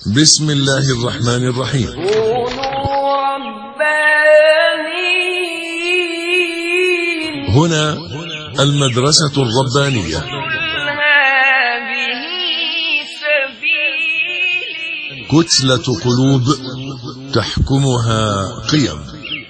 بسم الله الرحمن الرحيم. كونوا ربانيين. هنا المدرسة الربانية. هذه سبيلي. كتلة قلوب تحكمها قيم.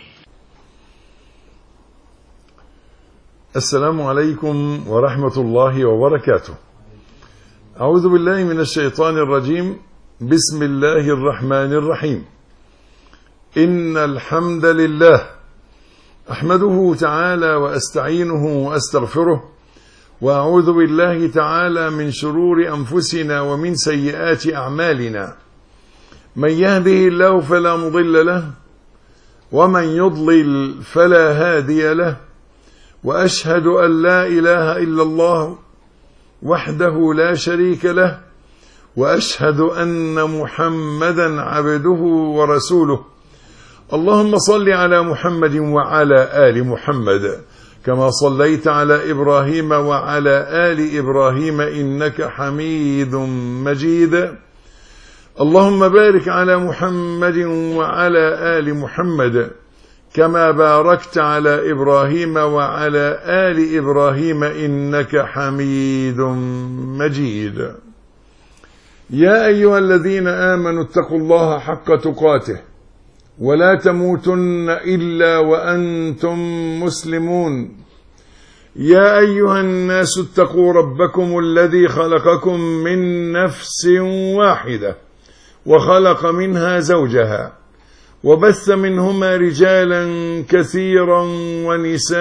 السلام عليكم ورحمة الله وبركاته. أعوذ بالله من الشيطان الرجيم. بسم الله الرحمن الرحيم. إن الحمد لله أحمده تعالى وأستعينه وأستغفره، وأعوذ بالله تعالى من شرور أنفسنا ومن سيئات أعمالنا. من يهده الله فلا مضل له، ومن يضلل فلا هادي له، وأشهد أن لا إله إلا الله وحده لا شريك له، وأشهد أن محمدا عبده ورسوله. اللهم صل على محمد وعلى آل محمد كما صليت على إبراهيم وعلى آل إبراهيم إنك حميد مجيد. اللهم بارك على محمد وعلى آل محمد كما باركت على إبراهيم وعلى آل إبراهيم إنك حميد مجيد. يا أيها الذين آمنوا اتقوا الله حق تقاته ولا تموتن إلا وأنتم مسلمون. يا أيها الناس اتقوا ربكم الذي خلقكم من نفس واحدة وخلق منها زوجها وبث منهما رجالا كثيرا ونساء،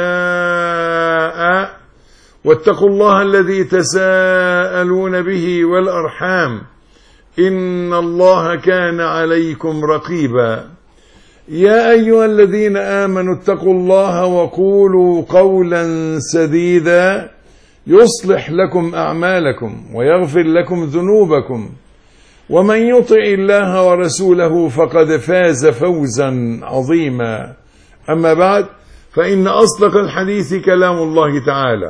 واتقوا الله الذي تساءلون به والأرحام إن الله كان عليكم رقيبا. يا أيها الذين آمنوا اتقوا الله وقولوا قولا سديدا يصلح لكم أعمالكم ويغفر لكم ذنوبكم، ومن يطع الله ورسوله فقد فاز فوزا عظيما. أما بعد، فإن أصدق الحديث كلام الله تعالى،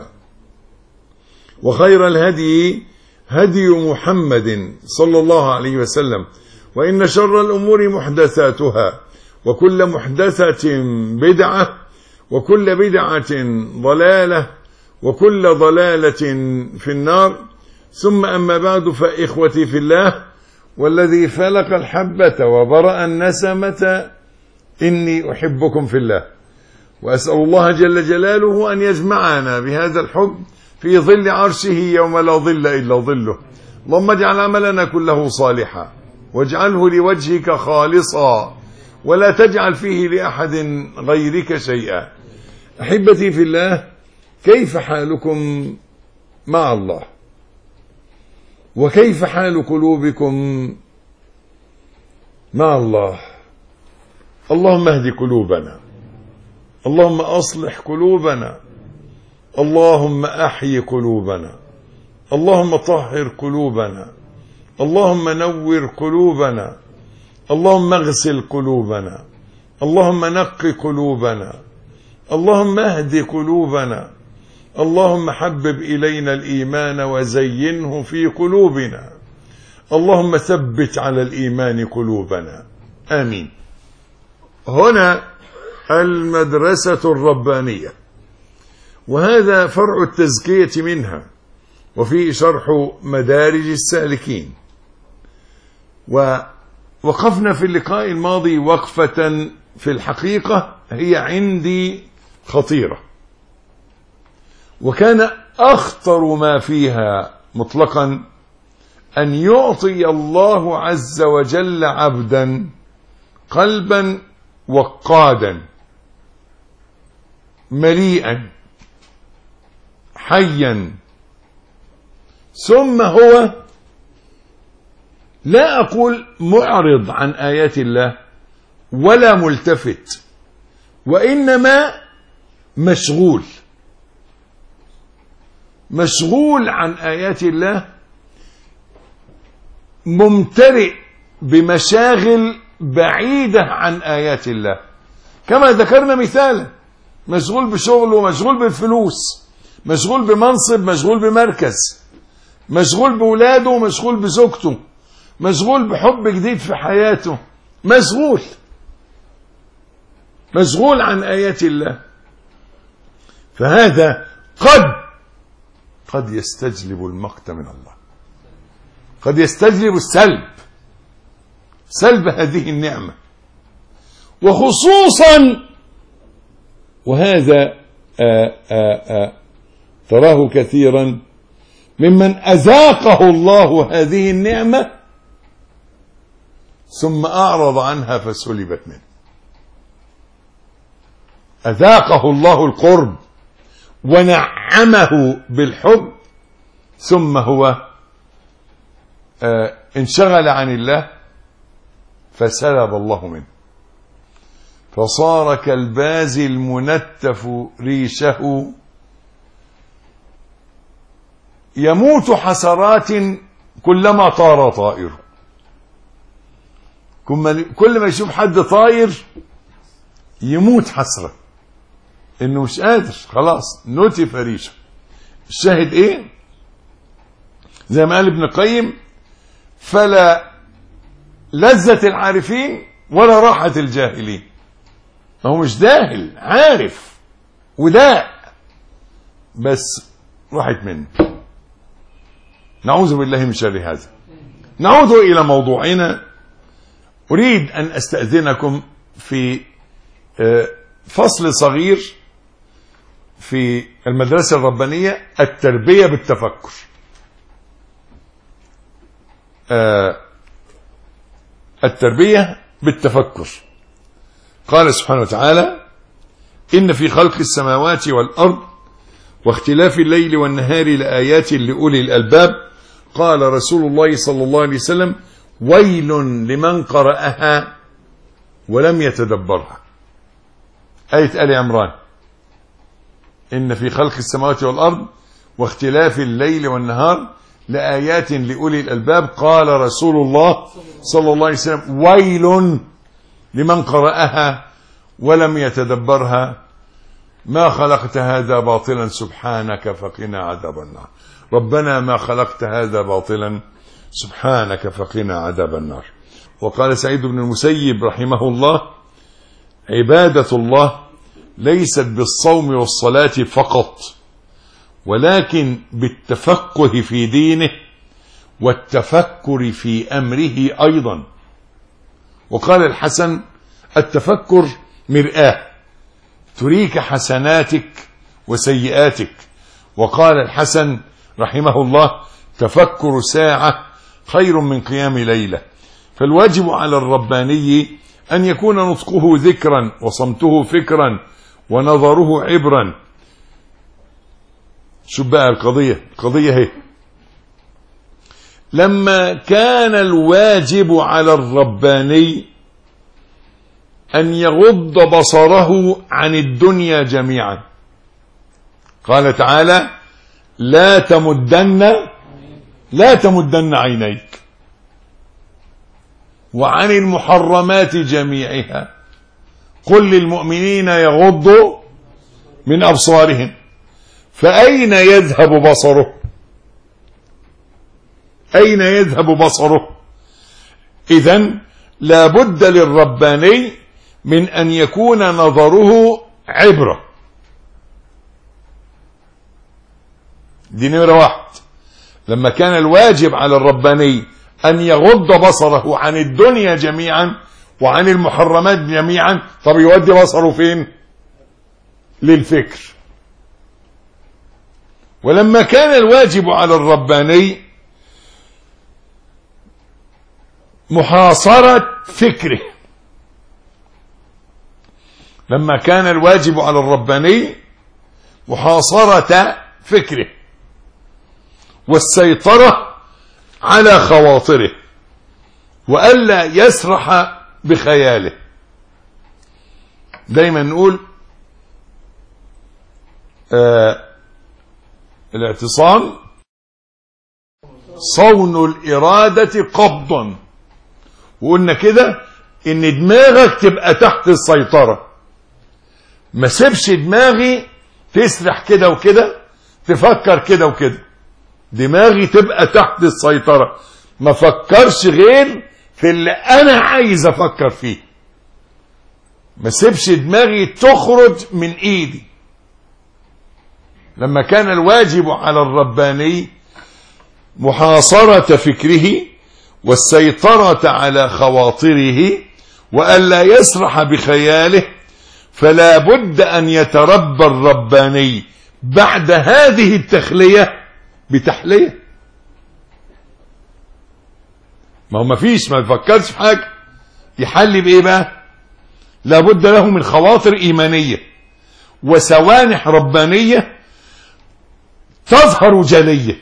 وخير الهدي هدي محمد صلى الله عليه وسلم، وإن شر الأمور محدثاتها، وكل محدثة بدعة، وكل بدعة ضلالة، وكل ضلالة في النار. ثم أما بعد، فإخوتي في الله، والذي فلق الحبة وبرأ النسمة إني أحبكم في الله، وأسأل الله جل جلاله أن يجمعنا بهذا الحب في ظل عرشه يوم لا ظل إلا ظله. اللهم اجعل عملنا كله صالحا، واجعله لوجهك خالصا، ولا تجعل فيه لأحد غيرك شيئا. أحبتي في الله، كيف حالكم مع الله؟ وكيف حال قلوبكم مع الله؟ اللهم اهد قلوبنا، اللهم أصلح قلوبنا، اللهم أحيي قلوبنا، اللهم طهر قلوبنا، اللهم نور قلوبنا، اللهم اغسل قلوبنا، اللهم نق قلوبنا، اللهم اهد قلوبنا، اللهم حبب إلينا الإيمان وزينه في قلوبنا، اللهم ثبت على الإيمان قلوبنا، آمين. هنا المدرسة الربانية، وهذا فرع التزكية منها، وفيه شرح مدارج السالكين. ووقفنا في اللقاء الماضي وقفة في الحقيقة هي عندي خطيرة، وكان أخطر ما فيها مطلقا أن يعطي الله عز وجل عبدا قلبا وقادا مليئا حيا، ثم هو لا أقول معرض عن آيات الله ولا ملتفت، وإنما مشغول عن آيات الله، ممتلئ بمشاغل بعيدة عن آيات الله. كما ذكرنا مثالا، مشغول بشغله، مشغول بالفلوس، مشغول بمنصب، مشغول بمركز، مشغول بولاده، مشغول بزوجته، مشغول بحب جديد في حياته، مشغول عن آيات الله، فهذا قد يستجلب المقت من الله، قد يستجلب سلب هذه النعمة. وخصوصا وهذا تراه كثيرا ممن أذاقه الله هذه النعمة ثم أعرض عنها فسلبت منه. أذاقه الله القرب ونعمه بالحب ثم هو انشغل عن الله فسلب الله منه، فصار كالباز المنتف ريشه يموت حسرات كلما طار طائره. كل ما يشوف حد طاير يموت حسرة انه مش قادر، خلاص نتف ريشه. الشاهد ايه؟ زي ما قال ابن القيم: فلا لذة العارفين ولا راحة الجاهلين. هو مش جاهل، عارف وداء، بس راحت منه. نعوذ بالله من شر هذا. نعود إلى موضوعنا. أريد أن أستأذنكم في فصل صغير في المدرسة الربانية، التربية بالتفكر. التربية بالتفكر. قال سبحانه وتعالى: إن في خلق السماوات والأرض واختلاف الليل والنهار لآيات لأولي الألباب. قال رسول الله صلى الله عليه وسلم: ويل لمن قرأها ولم يتدبرها. آية آل عمران: إن في خلق السماوات والأرض واختلاف الليل والنهار لآيات لأولي الألباب. قال رسول الله صلى الله عليه وسلم: ويل لمن قرأها ولم يتدبرها. ما خلقت هذا باطلا سبحانك فقنا عذاب النار. ربنا ما خلقت هذا باطلا سبحانك فقنا عذاب النار. وقال سعيد بن المسيب رحمه الله: عبادة الله ليست بالصوم والصلاة فقط، ولكن بالتفقه في دينه والتفكر في أمره أيضا. وقال الحسن: التفكر مرآة تريك حسناتك وسيئاتك. وقال الحسن رحمه الله: تفكر ساعة خير من قيام ليلة. فالواجب على الرباني أن يكون نطقه ذكرا وصمته فكرا ونظره عبرا. شو بقى القضية هي: لما كان الواجب على الرباني أن يغض بصره عن الدنيا جميعا. قال تعالى: لا تمدن عينيك، وعن المحرمات جميعها قل للمؤمنين يغضوا من أبصارهم. فأين يذهب بصره؟ أين يذهب بصره؟ إذن لا بد للرباني من أن يكون نظره عبرة. دي نمرة واحد. لما كان الواجب على الرباني أن يغض بصره عن الدنيا جميعا وعن المحرمات جميعا، طب يودي بصره فين؟ للفكر. ولما كان الواجب على الرباني محاصرة فكره، لما كان الواجب على الرباني محاصرة فكره والسيطرة على خواطره وألا يسرح بخياله. دايما نقول الاعتصام صون الإرادة قبضا. وقلنا كده ان دماغك تبقى تحت السيطرة، ما سيبش دماغي تسرح كده وكده، تفكر كده وكده. دماغي تبقى تحت السيطرة، ما فكرش غير في اللي انا عايز افكر فيه، ما سيبش دماغي تخرج من ايدي. لما كان الواجب على الرباني محاصرة فكره والسيطرة على خواطره وألا يسرح بخياله، فلا بد أن يتربى الرباني بعد هذه التخلية بتحلية. ما هو ما يفكرش في حاجة، يحل بإيه بقى؟ لا بد له من خواطر إيمانية وسوانح ربانية تظهر جلية.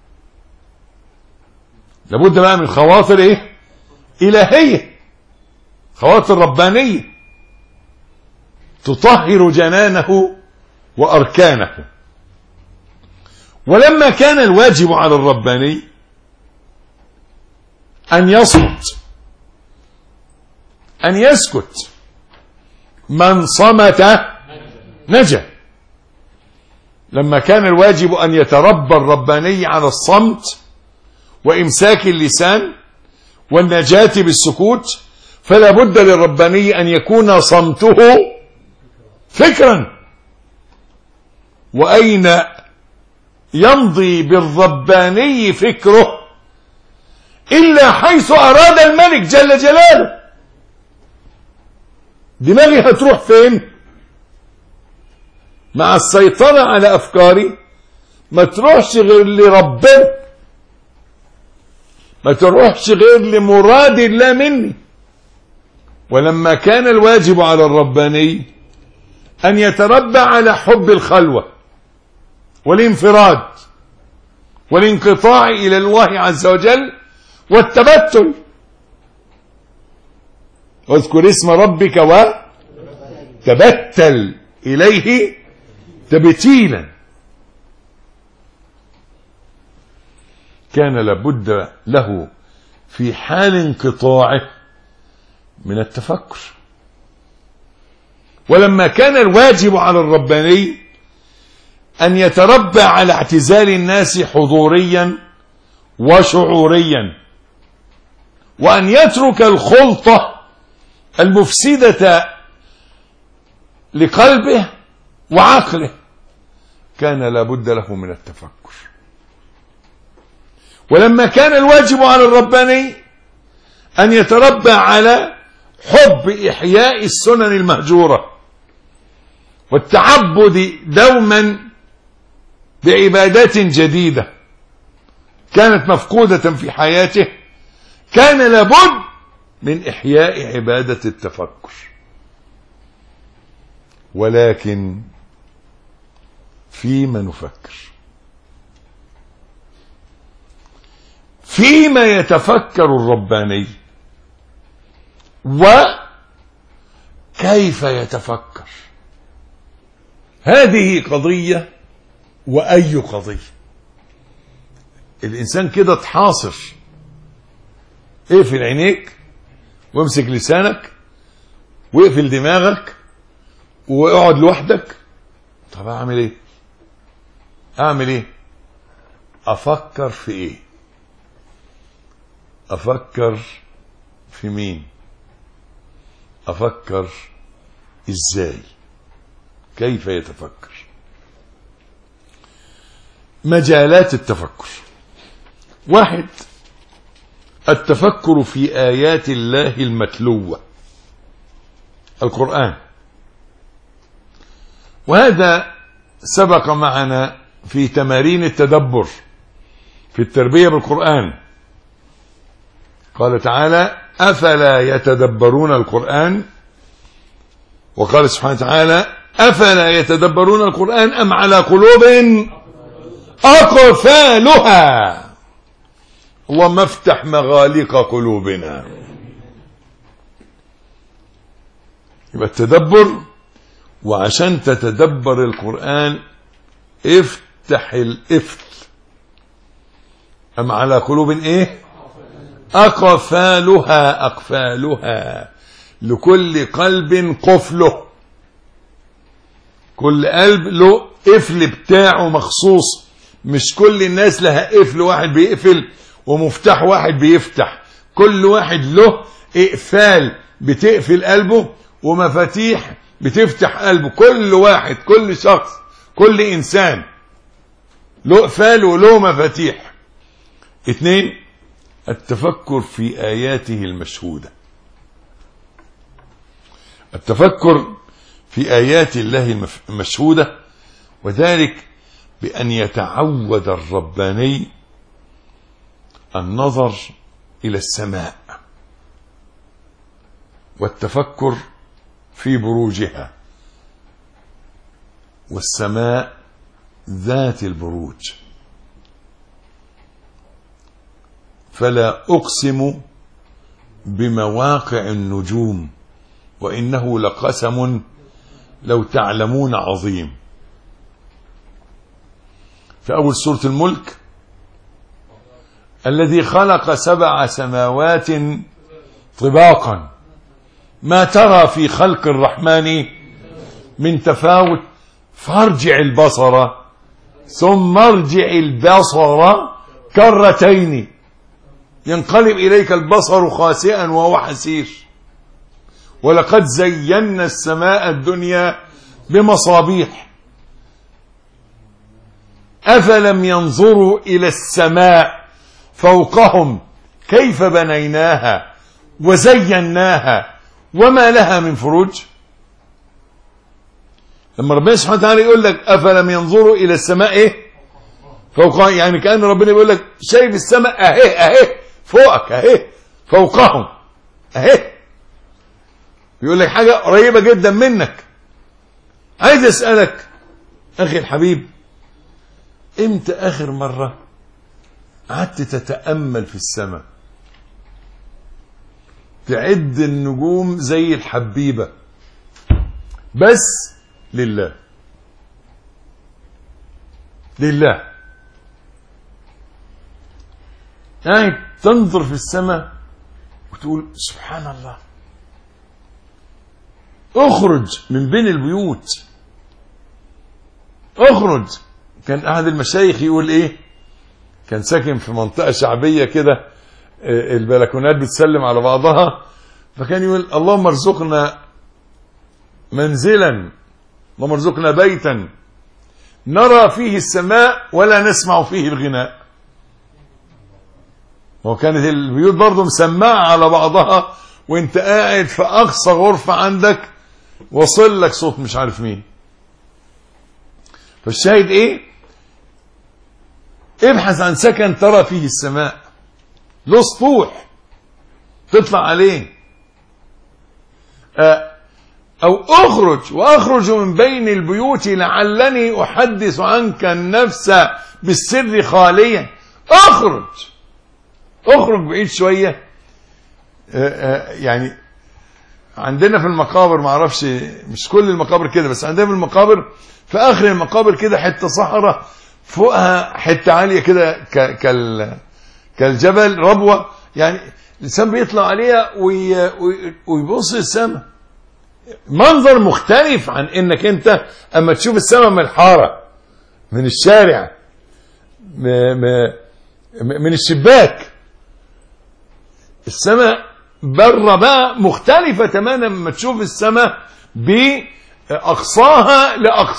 لابد بقى من خواطر ايه؟ إلهية، خواطر ربانية تطهر جنانه وأركانه. ولما كان الواجب على الرباني أن يصمت، أن يسكت، من صمت نجا. لما كان الواجب أن يتربى الرباني على الصمت وإمساك اللسان والنجاة بالسكوت، فلا بد للرباني أن يكون صمته فكرا. وأين يمضي بالرباني فكره إلا حيث أراد الملك جل جلاله؟ دماغي هتروح فين؟ مع السيطرة على أفكاري ما تروحش غير لربنا، ما تروحش غير لمراد الله مني. ولما كان الواجب على الرباني أن يتربى على حب الخلوة والانفراد والانقطاع إلى الله عز وجل والتبتل، واذكر اسم ربك وتبتل إليه تبتيلا. كان لابد له في حال انقطاعه من التفكر. ولما كان الواجب على الرباني أن يتربى على اعتزال الناس حضوريا وشعوريا، وأن يترك الخلطة المفسدة لقلبه وعقله، كان لابد له من التفكر. ولما كان الواجب على الرباني أن يتربى على حب إحياء السنن المهجورة والتعبد دوما بعبادات جديدة كانت مفقودة في حياته، كان لابد من إحياء عبادة التفكر. ولكن فيما نفكر؟ فيما يتفكر الرباني، وكيف يتفكر؟ هذه قضية وأي قضية. الإنسان كده تحاصر، اقفل عينيك وامسك لسانك واقفل دماغك واقعد لوحدك. طب اعمل ايه؟ اعمل ايه؟ افكر في ايه؟ افكر في مين؟ افكر ازاي؟ كيف يتفكر؟ مجالات التفكر: 1. التفكر في آيات الله المتلوة، القرآن، وهذا سبق معنا في تمارين التدبر في التربية بالقرآن. قال تعالى: أفلا يتدبرون القرآن؟ وقال سبحانه وتعالى: أفلا يتدبرون القرآن أم على قلوب أقفالها؟ اللهم افتح مغاليق قلوبنا. يبقى التدبر، وعشان تتدبر القرآن افتح القفل. أم على قلوب ايه؟ أقفالها. أقفالها، لكل قلب قفله، كل قلب له قفل بتاعه مخصوص، مش كل الناس لها قفل واحد بيقفل ومفتاح واحد بيفتح، كل واحد له اقفال بتقفل قلبه ومفاتيح بتفتح قلبه. كل واحد، كل شخص، كل انسان له اقفال وله مفاتيح. 2 التفكر في آياته المشهودة. التفكر في آيات الله المشهودة، وذلك بأن يتعود الرباني النظر إلى السماء والتفكر في بروجها، والسماء ذات البروج. فلا أقسم بمواقع النجوم وإنه لقسم لو تعلمون عظيم. في أول سورة الملك: الذي خلق 7 سماوات طباقا ما ترى في خلق الرحمن من تفاوت فارجع البصر ثم ارجع البصر كرتين ينقلب إليك البصر خاسئا وهو حسير ولقد زينا السماء الدنيا بمصابيح أفلم ينظروا إلى السماء فوقهم كيف بنيناها وزيناها وما لها من فروج. لما ربنا سبحانه وتعالى يقول لك أفلم ينظروا إلى السماء إيه فوقها، يعني كأن ربنا بيقول لك شايف السماء أهي فوقك أهي فوقهم أهي، يقول لك حاجة قريبة جدا منك. عايز أسألك أخي الحبيب، إمتى آخر مرة قعدت تتأمل في السماء، تعد النجوم زي الحبيبة بس لله يعني تنظر في السماء وتقول سبحان الله. اخرج من بين البيوت، اخرج. كان احد المشايخ يقول ايه، كان ساكن في منطقة شعبية كده البلكونات بتسلم على بعضها، فكان يقول اللهم ارزقنا منزلا، اللهم ارزقنا بيتا نرى فيه السماء ولا نسمع فيه الغناء. وكانت البيوت برضو مسمعة على بعضها وانت قاعد في اقصى غرفة عندك وصل لك صوت مش عارف مين. فالشاهد ايه، ابحث عن سكن ترى فيه السماء، له سطوح تطلع عليه، او واخرج من بين البيوت لعلني احدث عنك النفس بالسر خاليا. اخرج بعيد شوية. يعني عندنا في المقابر، ما اعرفش مش كل المقابر كده، بس عندنا في المقابر في اخر المقابر كده حتة صحراء فوقها حتة عالية كده كالجبل ربوة، يعني الانسان بيطلع عليها ويبص السماء. منظر مختلف عن انك انت اما تشوف السماء من الحارة، من الشارع، من الشباك. السماء بره بقى مختلفة تماما لما تشوف السماء بأقصاها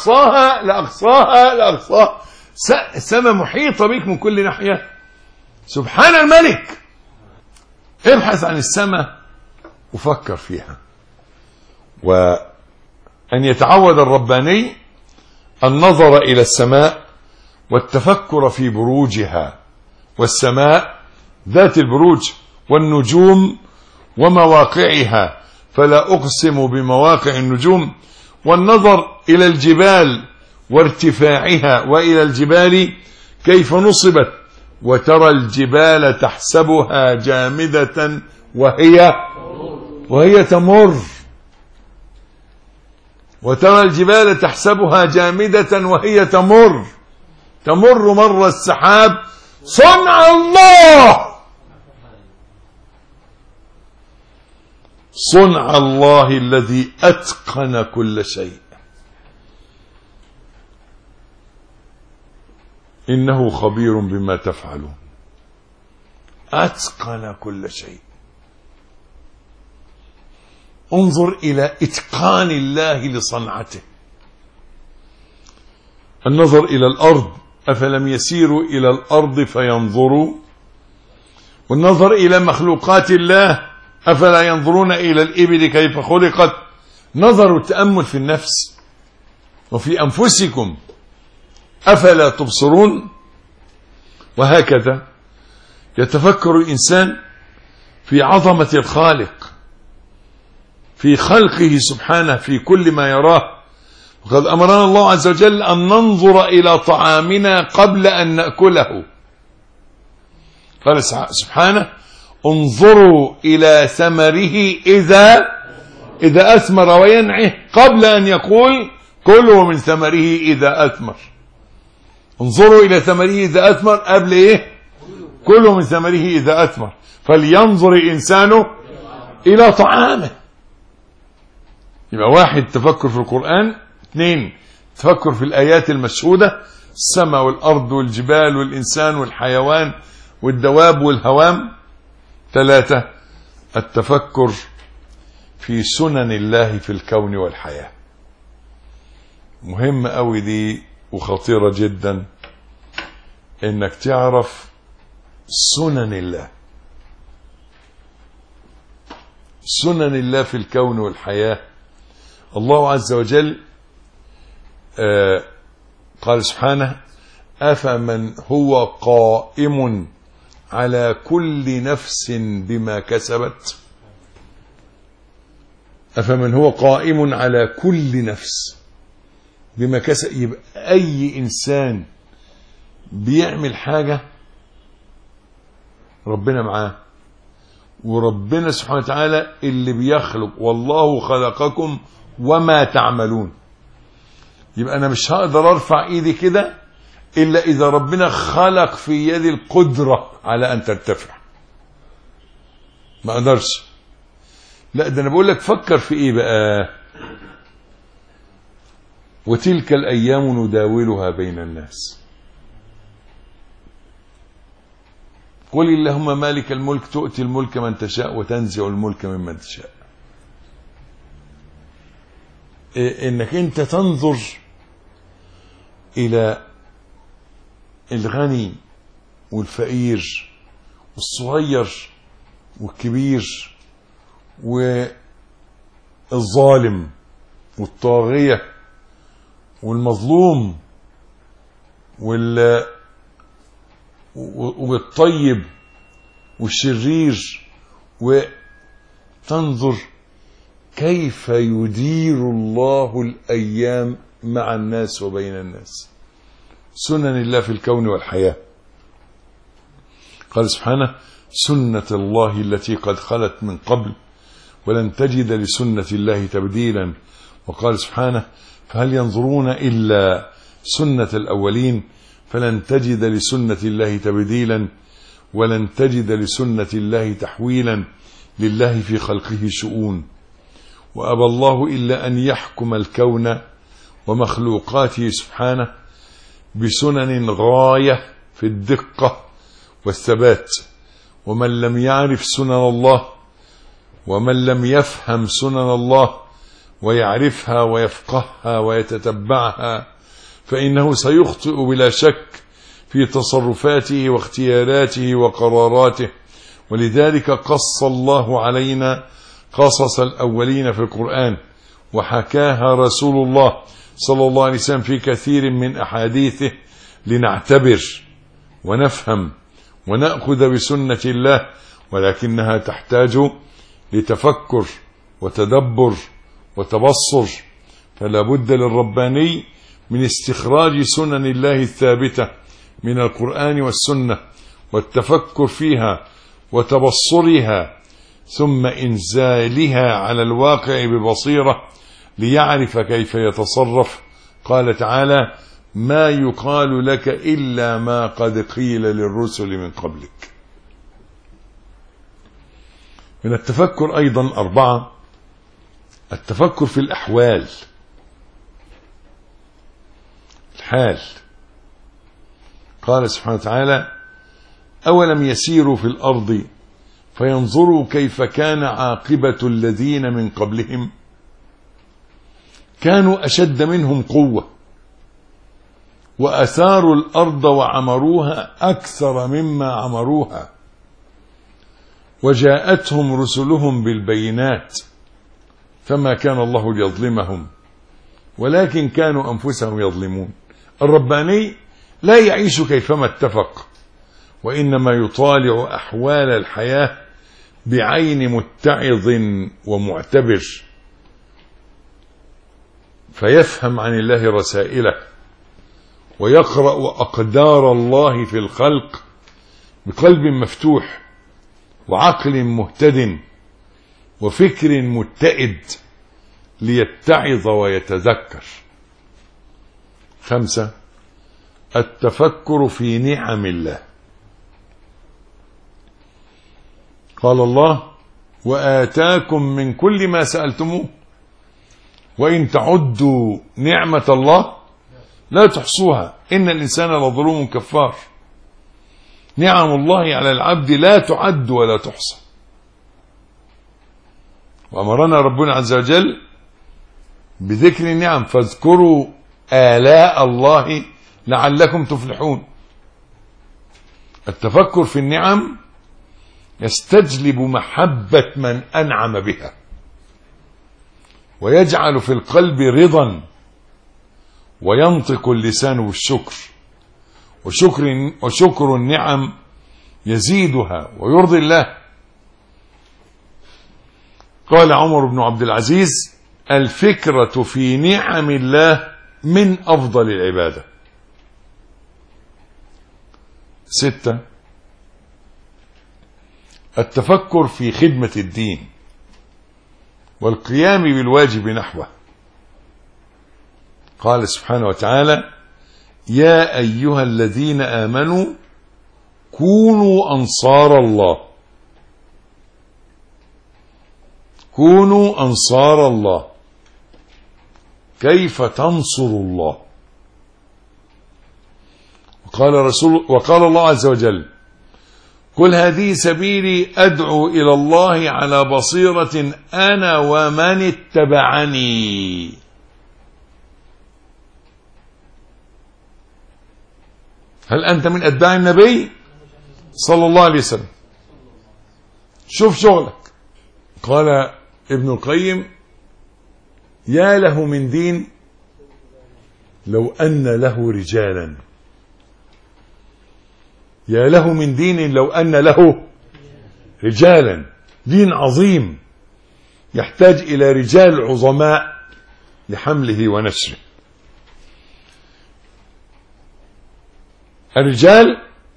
لأقصاها. السماء محيطة بك من كل ناحية. سبحان الملك. ابحث عن السماء وفكر فيها. وأن يتعود الرباني النظر إلى السماء والتفكر في بروجها، والسماء ذات البروج والنجوم ومواقعها، فلا أقسم بمواقع النجوم، والنظر إلى الجبال وارتفاعها، وإلى الجبال كيف نصبت، وترى الجبال تحسبها جامدة وهي تمر، وترى الجبال تحسبها جامدة وهي تمر مر السحاب. صنع الله الذي أتقن كل شيء، إنه خبير بما تفعلون. أتقن كل شيء. انظر إلى إتقان الله لصنعته. النظر إلى الأرض، أفلم يسيروا إلى الأرض فينظروا، والنظر إلى مخلوقات الله، أفلا ينظرون إلى الإبل كيف خلقت. نظر التأمل في النفس وفي أنفسكم أفلا تبصرون. وهكذا يتفكر الإنسان في عظمة الخالق، في خلقه سبحانه في كل ما يراه. وقد أمرنا الله عز وجل أن ننظر إلى طعامنا قبل أن نأكله. قال سبحانه: انظروا إلى ثمره إذا أثمر وينعه، قبل أن يقول كلوا من ثمره إذا أثمر. انظروا إلى ثمره إذا أثمر قبل إيه؟ كلوا من ثمره إذا أثمر. فلينظر الإنسان إلى طعامه. يبقى واحد تفكر في القرآن، اثنين تفكر في الآيات المشهودة، السماء والأرض والجبال والإنسان والحيوان والدواب والهوام، ثلاثة التفكر في سنن الله في الكون والحياة. مهمة قوي دي وخطيرة جدا انك تعرف سنن الله، سنن الله في الكون والحياة. الله عز وجل قال سبحانه: أفمن هو قائم على كل نفس بما كسبت. أفمن هو قائم على كل نفس بما كسب. يبقى أي إنسان بيعمل حاجة ربنا معاه، وربنا سبحانه وتعالى اللي بيخلق، والله خلقكم وما تعملون. يبقى أنا مش هقدر أرفع إيدي كده إلا إذا ربنا خلق في يدي القدرة على أن ترتفع. ما أقدرش. لا، ده أنا بقول لك فكر في إيه بقى. وتلك الأيام نداولها بين الناس. قل اللهم مالك الملك تؤتي الملك من تشاء وتنزع الملك ممن تشاء. إنك أنت تنظر إلى الغني والفقير والصغير والكبير والظالم والطاغية والمظلوم والطيب والشرير، وتنظر كيف يدير الله الأيام مع الناس وبين الناس. سنن الله في الكون والحياة. قال سبحانه: سنة الله التي قد خلت من قبل ولن تجد لسنة الله تبديلا. وقال سبحانه: فهل ينظرون إلا سنة الأولين فلن تجد لسنة الله تبديلا ولن تجد لسنة الله تحويلا. لله في خلقه شؤون، وأبى الله إلا أن يحكم الكون ومخلوقاته سبحانه بسنن غاية في الدقة والثبات. ومن لم يعرف سنن الله ومن لم يفهم سنن الله ويعرفها ويفقهها ويتتبعها فإنه سيخطئ بلا شك في تصرفاته واختياراته وقراراته. ولذلك قص الله علينا قصص الأولين في القرآن، وحكاها رسول الله صلى الله عليه وسلم في كثير من أحاديثه لنعتبر ونفهم ونأخذ بسنة الله، ولكنها تحتاج لتفكر وتدبر وتبصر. فلا بد للرباني من استخراج سنن الله الثابتة من القرآن والسنة والتفكر فيها وتبصرها، ثم إنزالها على الواقع ببصيرة ليعرف كيف يتصرف. قال تعالى: ما يقال لك إلا ما قد قيل للرسل من قبلك. من التفكر أيضا 4 التفكر في الأحوال، الحال. قال سبحانه وتعالى: أولم يسيروا في الأرض فينظروا كيف كان عاقبة الذين من قبلهم كانوا أشد منهم قوة وأثاروا الأرض وعمروها أكثر مما عمروها وجاءتهم رسلهم بالبينات فما كان الله ليظلمهم ولكن كانوا أنفسهم يظلمون. الرباني لا يعيش كيفما اتفق، وإنما يطالع أحوال الحياة بعين متعظ ومعتبر فيفهم عن الله رسائله ويقرأ أقدار الله في الخلق بقلب مفتوح وعقل مهتد وفكر متئد ليتعظ ويتذكر. 5. التفكر في نعم الله. قال الله: وآتاكم من كل ما سألتموه وإن تعدوا نعمة الله لا تحصوها إن الإنسان لظلوم كفار. نعم الله على العبد لا تعد ولا تحصى. وأمرنا ربنا عز وجل بذكر النعم فاذكروا آلاء الله لعلكم تفلحون. التفكر في النعم يستجلب محبة من أنعم بها ويجعل في القلب رضا وينطق اللسان بالشكر وشكر النعم يزيدها ويرضي الله. قال عمر بن عبد العزيز: الفكرة في نعم الله من أفضل العبادة. 6. التفكر في خدمة الدين والقيام بالواجب نحوه. قال سبحانه وتعالى: يا أيها الذين آمنوا كونوا أنصار الله. كونوا أنصار الله. كيف تنصر الله؟ وقال الله عز وجل: قل هذه سبيلي أدعو إلى الله على بصيرة أنا ومن اتبعني. هل أنت من أتباع النبي صلى الله عليه وسلم؟ شوف شغلك. قال ابن القيم: يا له من دين لو أن له رجالا. يا له من دين لو أن له رجالا. دين عظيم يحتاج إلى رجال عظماء لحمله ونشره. الرجال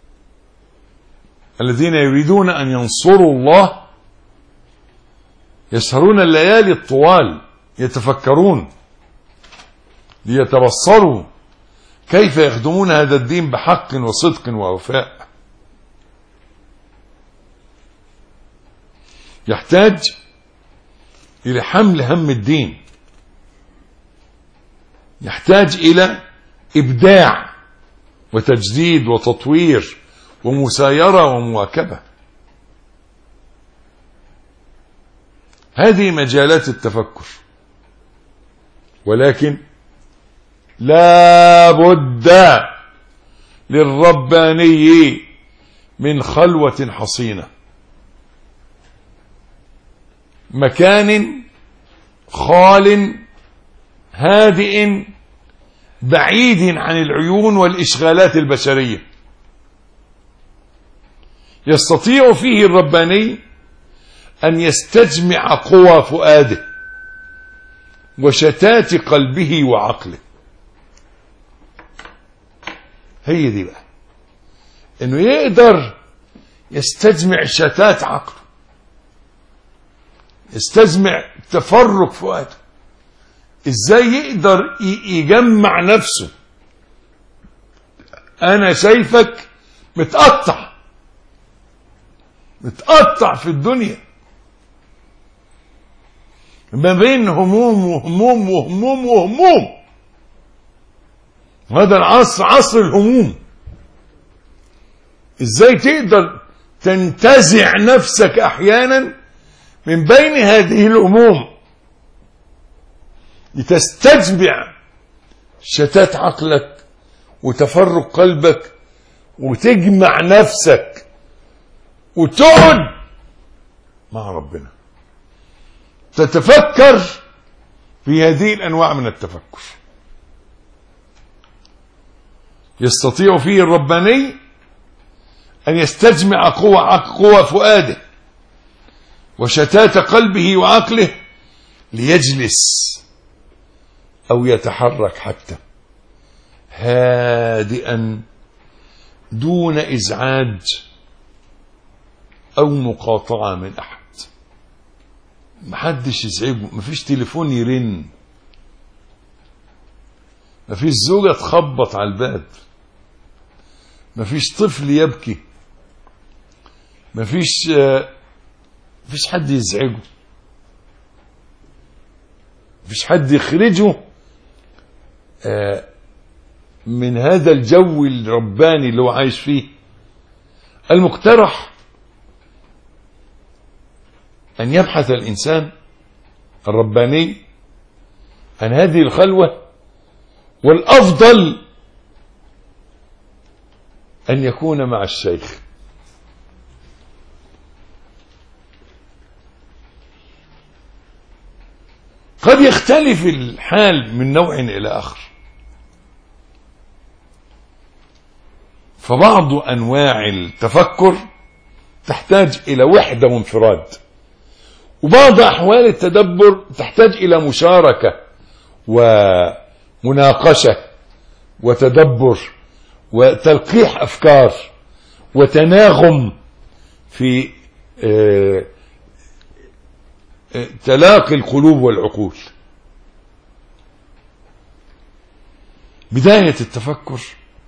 الذين يريدون أن ينصروا الله يسهرون الليالي الطوال يتفكرون ليتبصروا كيف يخدمون هذا الدين بحق وصدق ووفاء. يحتاج إلى حمل هم الدين، يحتاج إلى إبداع وتجديد وتطوير ومسايرة ومواكبة. هذه مجالات التفكر، ولكن لا بد للرباني من خلوة حصينة، مكان خال هادئ بعيد عن العيون والإشغالات البشرية، يستطيع فيه الرباني أن يستجمع قوى فؤاده وشتات قلبه وعقله. هي دي بقى، انه يقدر يستجمع شتات عقله، يستجمع تفرق فؤاده. ازاي يقدر يجمع نفسه؟ انا شايفك متقطع في الدنيا ما بين هموم وهموم وهموم وهموم. هذا العصر عصر الهموم، ازاي تقدر تنتزع نفسك احيانا من بين هذه الهموم لتستتبع شتات عقلك وتفرق قلبك وتجمع نفسك وتقعد مع ربنا تتفكر في هذه الأنواع من التفكر. يستطيع فيه الرباني أن يستجمع قوة فؤاده وشتات قلبه وعقله ليجلس أو يتحرك حتى هادئا دون إزعاج أو مقاطعة من أحد. محدش يزعجه، مفيش تليفون يرن، مفيش زوجة تخبط على الباب، مفيش طفل يبكي، مفيش حد يزعجه، مفيش حد يخرجه من هذا الجو الرباني اللي هو عايش فيه. المقترح أن يبحث الإنسان الرباني عن هذه الخلوة، والأفضل أن يكون مع الشيخ. قد يختلف الحال من نوع إلى آخر، فبعض أنواع التفكر تحتاج إلى وحدة وانفراد، وبعض أحوال التدبر تحتاج إلى مشاركة ومناقشة وتدبر وتلقيح أفكار وتناغم في تلاقي القلوب والعقول. بداية التفكر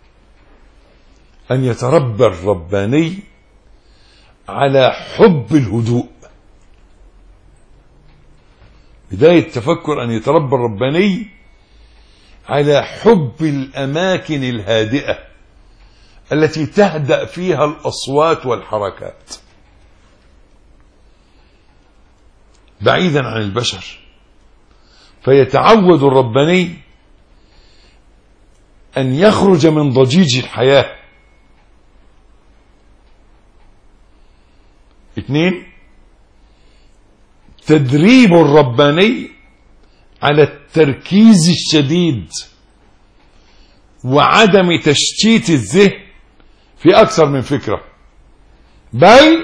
أن يتربى الرباني على حب الهدوء. بداية التفكر أن يتربى الرباني على حب الأماكن الهادئة التي تهدأ فيها الأصوات والحركات بعيدا عن البشر. فيتعود الرباني أن يخرج من ضجيج الحياة. 2. تدريب الرباني على التركيز الشديد وعدم تشتيت الذهن في أكثر من فكرة، بل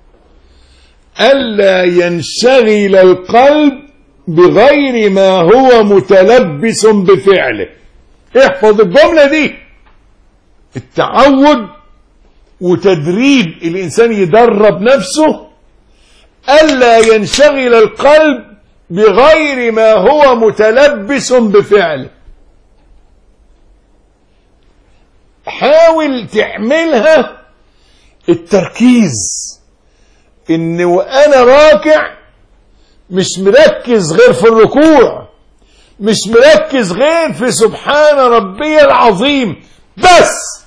ألا ينشغل القلب بغير ما هو متلبس بفعله. احفظ الجملة دي. التعود وتدريب الإنسان يدرب نفسه ألا ينشغل القلب بغير ما هو متلبس بفعله. حاول تعملها التركيز، إن وأنا راكع مش مركز غير في الركوع، مش مركز غير في سبحان ربي العظيم بس.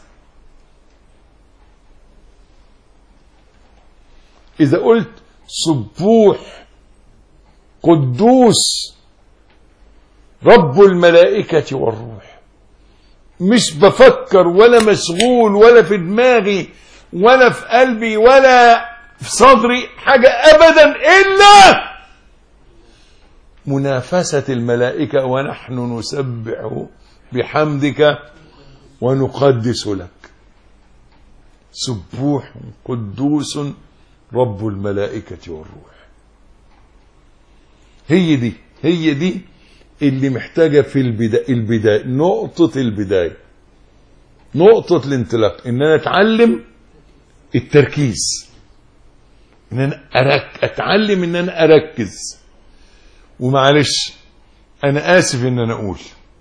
إذا قلت سبوح قدوس رب الملائكة والروح، مش بفكر ولا مشغول ولا في دماغي ولا في قلبي ولا في صدري حاجة أبدا إلا منافسة الملائكة ونحن نسبح بحمدك ونقدس لك. سبوح قدوس رب الملائكة والروح. هي دي اللي محتاجة في البداية، نقطة البداية، نقطة الانطلاق، ان انا اتعلم التركيز، ان انا اتعلم ان انا اركز. ومعلش انا اسف ان انا اقول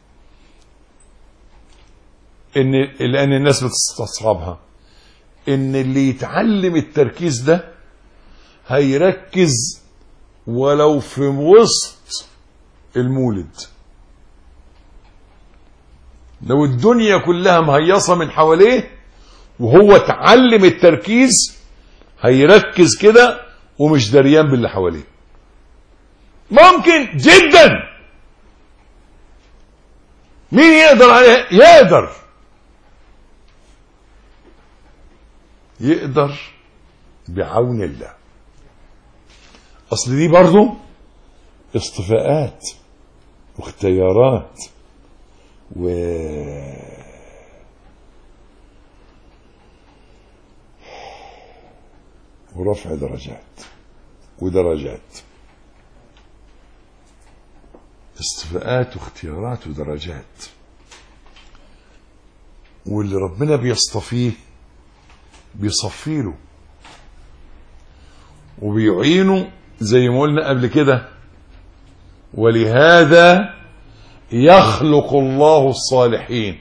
لان الناس بتستصحبها، ان اللي يتعلم التركيز ده هيركز ولو في وسط المولد. لو الدنيا كلها مهيصة من حواليه وهو اتعلم التركيز هيركز كده ومش دريان باللي حواليه. ممكن جدا. مين يقدر عليه؟ يقدر بعون الله. اصل دي برضو اصطفاءات واختيارات ورفع درجات اصطفاءات واختيارات ودرجات. واللي ربنا بيصطفيه بيصفيله وبيعينه زي ما قلنا قبل كده. ولهذا يخلق الله الصالحين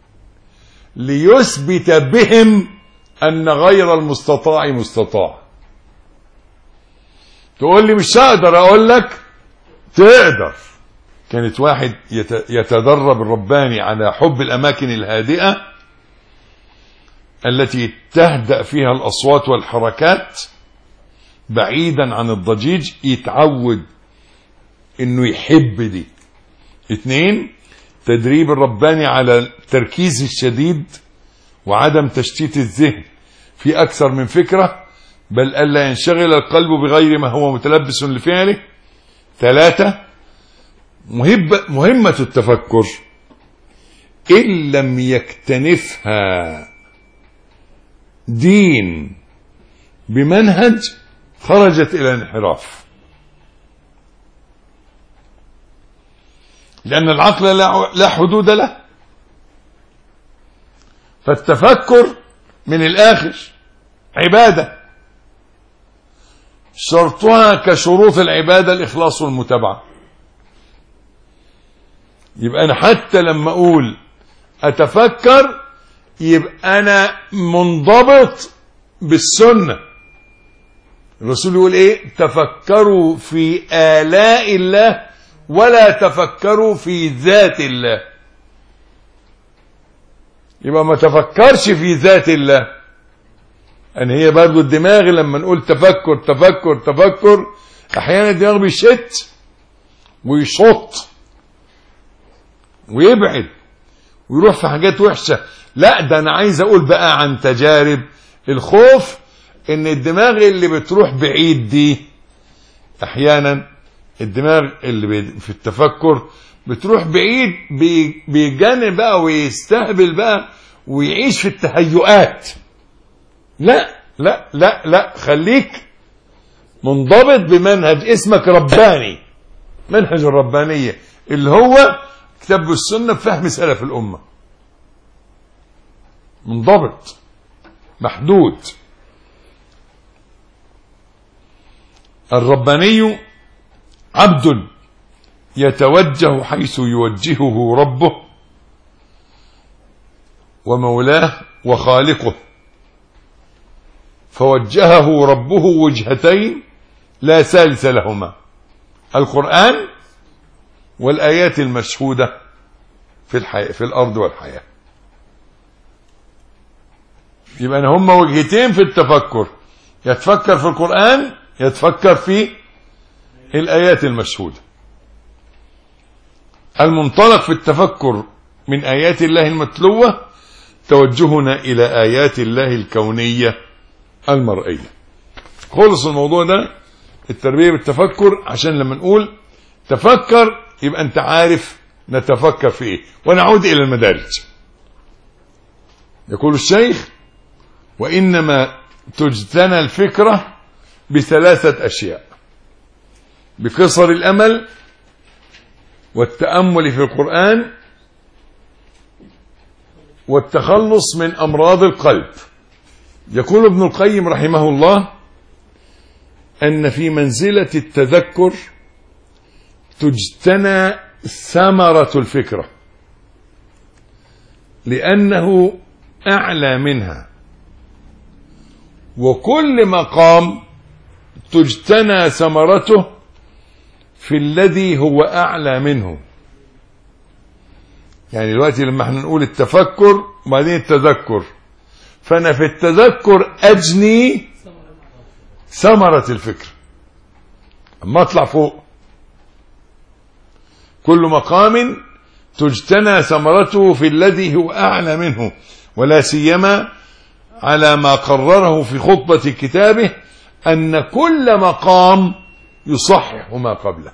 ليثبت بهم أن غير المستطاع مستطاع. تقول لي مش هقدر، أقول لك تقدر. كانت واحد يتدرب الرباني على حب الأماكن الهادئة التي تهدأ فيها الأصوات والحركات بعيدا عن الضجيج، يتعود انه يحب دي. 2 تدريب الرباني على التركيز الشديد وعدم تشتيت الذهن في اكثر من فكرة، بل الا ينشغل القلب بغير ما هو متلبس لفعله. 3 مهمة التفكر ان لم يكتنفها دين بمنهج خرجت الى انحراف، لأن العقل لا حدود له. فالتفكر من الآخر عبادة، شرطها كشروط العبادة الإخلاص والمتابعة. يبقى أنا حتى لما أقول أتفكر يبقى أنا منضبط بالسنة. الرسول يقول إيه؟ تفكروا في آلاء الله ولا تفكروا في ذات الله. يبقى ما تفكرش في ذات الله. ان هي برضو الدماغ لما نقول تفكر احيانا الدماغ بيشت ويشط ويبعد ويروح في حاجات وحشة. لا، ده انا عايز اقول بقى عن تجارب الخوف، ان الدماغ اللي بتروح بعيد دي احيانا الدماغ اللي في التفكر بتروح بعيد، بيجنن بقى ويستهبل بقى ويعيش في التهيؤات. لا لا لا لا، خليك منضبط بمنهج اسمك رباني، منهج الربانية اللي هو كتاب السنة بفهم سلف الأمة. منضبط محدود. الرباني عبد يتوجه حيث يوجهه ربه ومولاه وخالقه، فوجهه ربه وجهتين لا ثالث لهما: القرآن والآيات المشهودة في الأرض والحياة. يبقى أنا هما وجهتين في التفكر، يتفكر في القرآن يتفكر في الآيات المشهودة. المنطلق في التفكر من آيات الله المتلوة توجهنا إلى آيات الله الكونية المرئية. خلص الموضوع ده، التربية بالتفكر، عشان لما نقول تفكر يبقى أنت عارف نتفكر في إيه. ونعود إلى المدارج. يقول الشيخ: وإنما تجتنى الفكرة بثلاثة أشياء: بقصر الأمل، والتأمل في القرآن، والتخلص من أمراض القلب. يقول ابن القيم رحمه الله: أن في منزلة التذكر تجتنى ثمرة الفكرة، لأنه أعلى منها، وكل مقام تجتنى ثمرته في الذي هو أعلى منه. يعني دلوقتي لما احنا نقول التفكر وبعدين التذكر، فأنا في التذكر أجني ثمرة الفكر. أما أطلع فوق، كل مقام تجتنى ثمرته في الذي هو أعلى منه، ولا سيما على ما قرره في خطبة كتابه أن كل مقام يصحح ما قبله.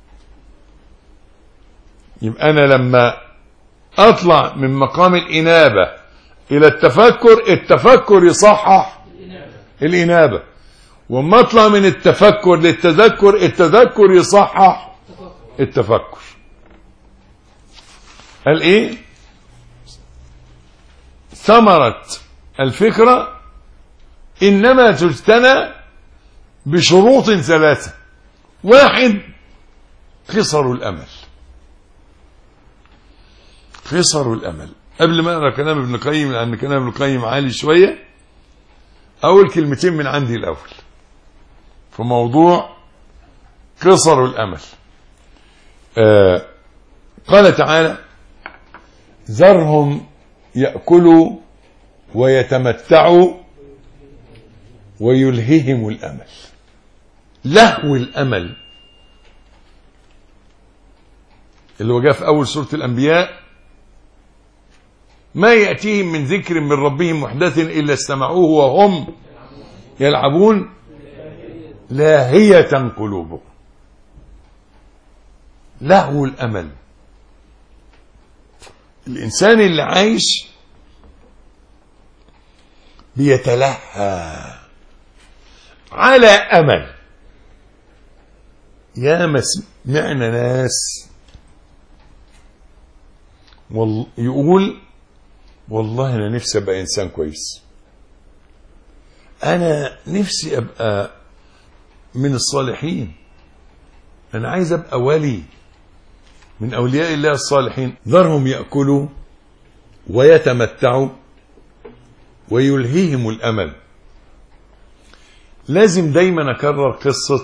يبقى أنا لما أطلع من مقام الإنابة إلى التفكر يصحح الإنابة، وما أطلع من التفكر التذكر يصحح التفكر. قال إيه؟ ثمرة الفكرة إنما تجتنى بشروط ثلاثة. واحد، قصر الأمل. قصر الأمل. قبل ما أقرأ كلام ابن القيم، لأن كلام ابن القيم عالي شوية، أول كلمتين من عندي الأول في موضوع قصر الأمل. قال تعالى: ذرهم يأكلوا ويتمتعوا ويلههم الأمل. لهو الأمل اللي هو جاء في أول سورة الأنبياء: ما يأتيهم من ذكر من ربهم محدث إلا استمعوه وهم يلعبون لاهية قلوبهم. لهو الأمل. الإنسان اللي عايش بيتلهى على أمل. يا ما سمعنا ناس يقول: والله أنا نفسي أبقى إنسان كويس، أنا نفسي أبقى من الصالحين، أنا عايز أبقى ولي من أولياء الله الصالحين. ذرهم يأكلوا ويتمتعوا ويلهيهم الأمل. لازم دايما أكرر قصة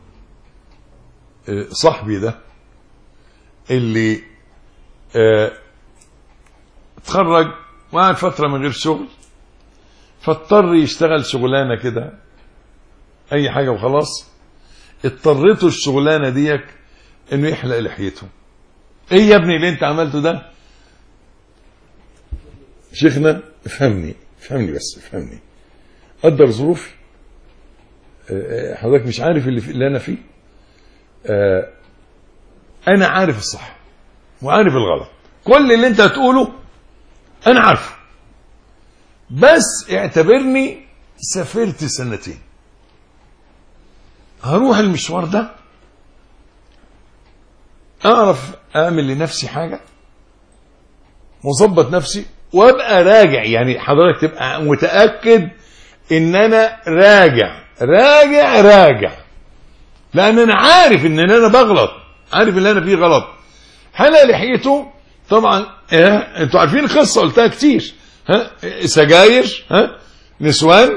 صاحبي ده اللي اتخرج وقعد فترة من غير شغل، فاضطر يشتغل شغلانة كده أي حاجة وخلاص. اضطرته الشغلانة ديك إنه يحلق لحيته. إيه يا ابني اللي أنت عملته ده؟ شيخنا افهمني بس افهمني، قدر ظروفي. حضرتك مش عارف اللي أنا فيه. أنا عارف الصح وعارف الغلط، كل اللي أنت هتقوله أنا عارفه، بس اعتبرني سافرت 2 سنين، هروح المشوار ده أعرف أعمل لنفسي حاجة وظبط نفسي وأبقى راجع. يعني حضرتك تبقى متأكد إن أنا راجع، لأن أنا عارف إن أنا بغلط، عارف إن أنا فيه غلط. حلق لحيته طبعا. انتوا عارفين القصة قلتها كتير. سجاير، نسوان،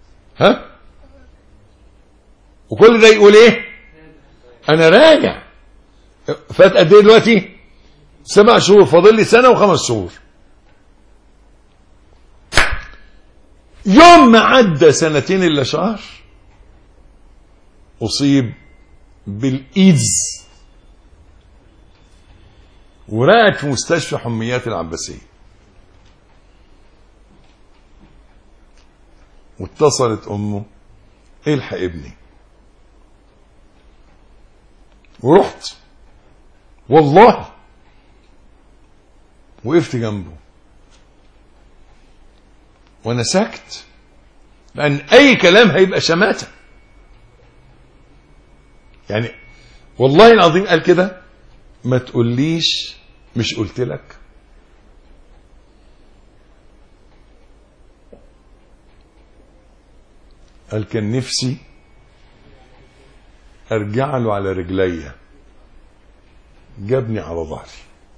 وكل ده يقول ايه؟ انا راجع. فات قد ايه دلوقتي؟ 7 شهور، فاضل لي 1 سنة و5 شهور. يوم ما عدى 2 سنين الا شهر اصيب بالايدز ورقد في مستشفى حميات العباسية. واتصلت امه: الحق ابني. ورحت والله وقفت جنبه وانا ساكت، لان اي كلام هيبقى شماتة. يعني والله العظيم قال كده: ما تقوليش مش قلت لك. قال كان نفسي ارجع له على رجليا، جابني على ظهري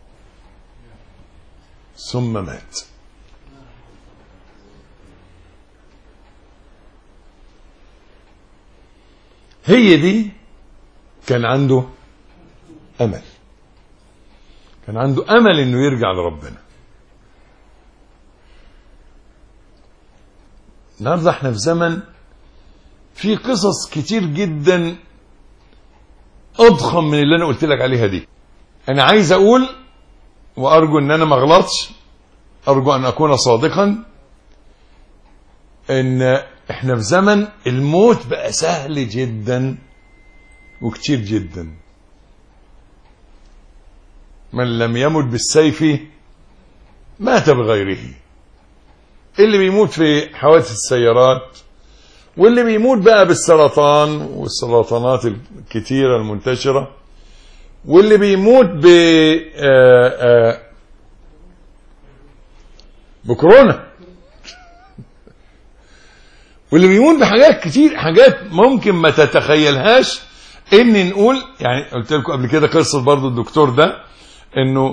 ثم مات. هي دي كان عنده امل، كان عنده امل انه يرجع لربنا. النهارده احنا في زمن في قصص كتير جدا اضخم من اللي انا قلت لك عليها دي. انا عايز اقول وارجو ان انا ما اغلطش، ارجو ان اكون صادقا، ان احنا في زمن الموت بقى سهل جدا وكتير جدا. من لم يمت بالسيف مات بغيره. اللي بيموت في حوادث السيارات، واللي بيموت بقى بالسرطان والسرطانات الكتيرة المنتشرة، واللي بيموت بكورونا، واللي بيموت بحاجات كتير، حاجات ممكن ما تتخيلهاش. ان نقول يعني قلت لكم قبل كده قصة برضو الدكتور ده، انه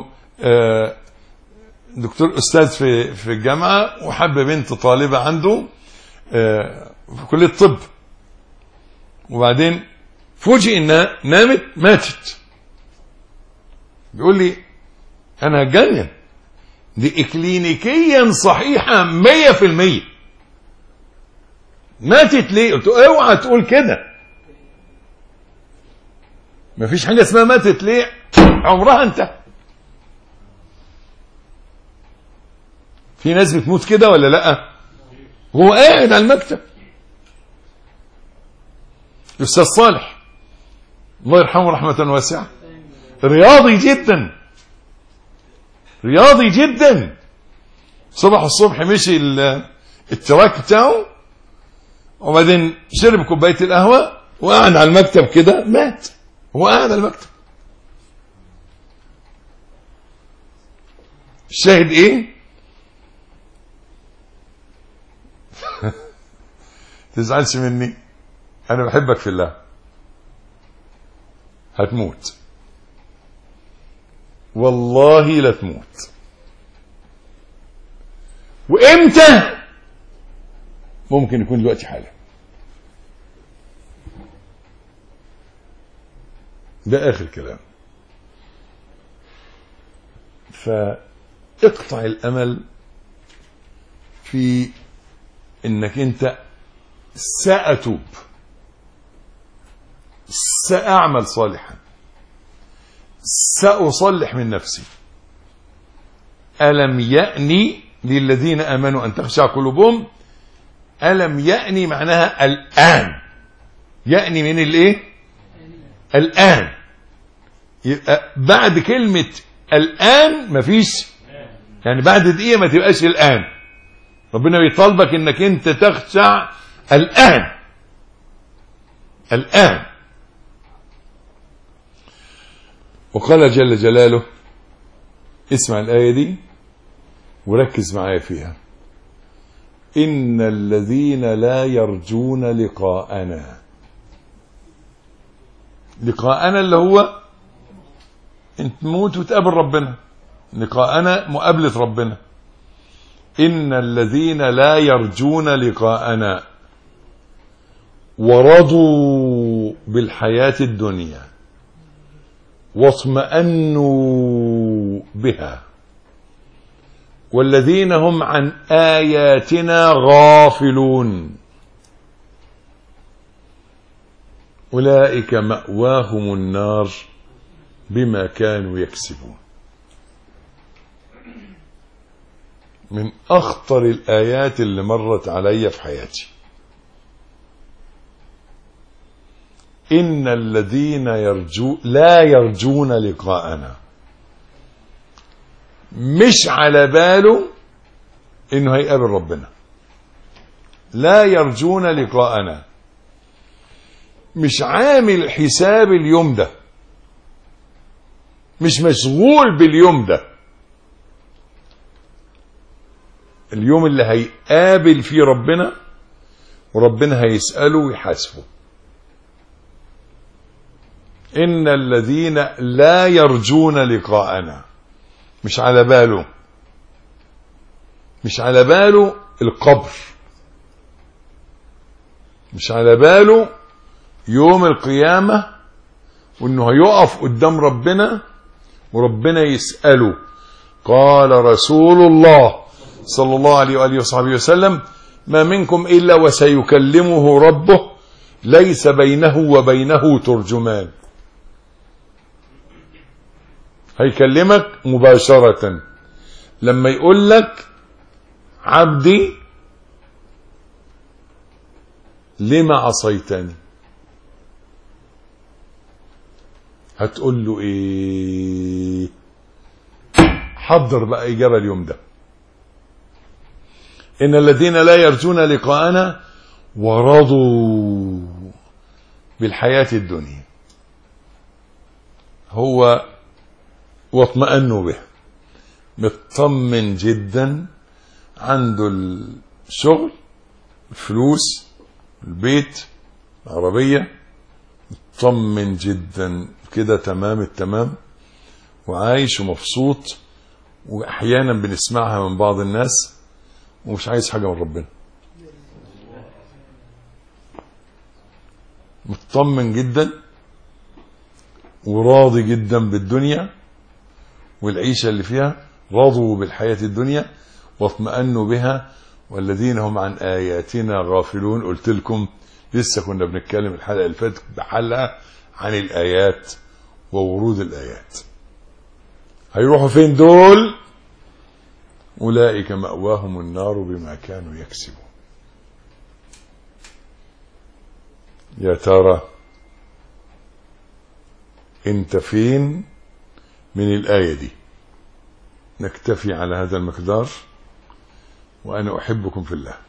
دكتور استاذ في الجامعة وحب بنت طالبة عنده في كلية الطب، وبعدين فوجئ انها ماتت. بيقول لي انا هتجنن، دي اكلينيكيا صحيحة 100%. ماتت ليه؟ قلت له اوعى تقول كده، مفيش حاجة اسمها ماتت ليه، عمرها انتهى. في ناس بتموت كده ولا لا؟ هو قاعد على المكتب. الأستاذ صالح الله يرحمه رحمة واسعة، رياضي جدا، رياضي جدا. صبح الصبح مشي التراك بتاعه، وبعدين شرب كوباية القهوة وقعد على المكتب كده، مات. هو قاعد على المكتب. الشاهد ايه؟ تزعلش مني، انا بحبك في الله. هتموت والله، لا تموت. وامتى؟ ممكن يكون دلوقتي حالا. ده اخر كلام. فاقطع الامل في انك انت سأتوب، سأعمل صالحا، سأصلح من نفسي. ألم يأني للذين آمنوا أن تخشع قلوبهم. ألم يأني معناها الآن. يأني من الايه؟ الآن. يبقى بعد كلمة الآن مفيش، يعني بعد دقيقة ما تبقاش الآن. ربنا بيطالبك انك انت تخشع الآن. الآن. وقال جل جلاله، اسمع الآية دي وركز معايا فيها: إن الذين لا يرجون لقاءنا. لقاءنا اللي هو انت تموت وتقابل ربنا. لقاءنا مقابلة ربنا. إن الذين لا يرجون لقاءنا ورضوا بالحياة الدنيا واطمأنوا بها والذين هم عن آياتنا غافلون أولئك مأواهم النار بما كانوا يكسبون. من أخطر الآيات اللي مرت علي في حياتي. إن الذين لا يرجون لقاءنا، مش على باله إنه هيقابل ربنا. لا يرجون لقاءنا، مش عامل حساب اليوم ده، مش مشغول باليوم ده، اليوم اللي هيقابل فيه ربنا وربنا هيسأله ويحاسبه. إن الذين لا يرجون لقاءنا، مش على باله، مش على باله القبر، مش على باله يوم القيامة وإنه هيقف قدام ربنا وربنا يسأله. قال رسول الله صلى الله عليه وآله وصحبه وسلم: ما منكم إلا وسيكلمه ربه ليس بينه وبينه ترجمان. هيكلمك مباشرة لما يقول لك عبدي لما عصيتني، هتقول له ايه؟ حضر بقى إجابة اليوم ده. إن الذين لا يرجون لقاءنا ورضوا بالحياة الدنيا هو واطمأنوا به، مطمن جدا، عنده الشغل، الفلوس، البيت، العربية، مطمن جدا كده تمام التمام، وعايش ومبسوط. وأحيانا بنسمعها من بعض الناس ومش عايز حاجة من ربنا، مطمن جدا وراضي جدا بالدنيا والعيشة اللي فيها، رضوا بالحياة الدنيا واطمأنوا بها، والذين هم عن آياتنا غافلون. قلت لكم لسه كنا بنتكلم الحلقة اللي فاتت بحلقة عن الآيات وورود الآيات. هيروحوا فين دول؟ أولئك مأواهم النار بما كانوا يكسبون. يا ترى انت فين من الآية دي؟ نكتفي على هذا المقدار، وأنا أحبكم في الله،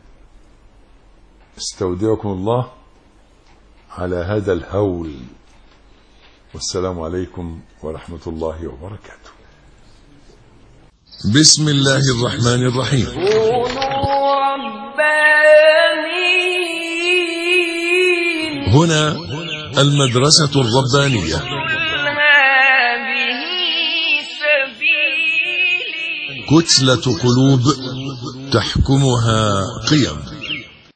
استودعكم الله على هذا الهول، والسلام عليكم ورحمة الله وبركاته. بسم الله الرحمن الرحيم. كونوا ربانيين. هنا المدرسة الربانية. هذه سبيلي. كتلة قلوب تحكمها قيم.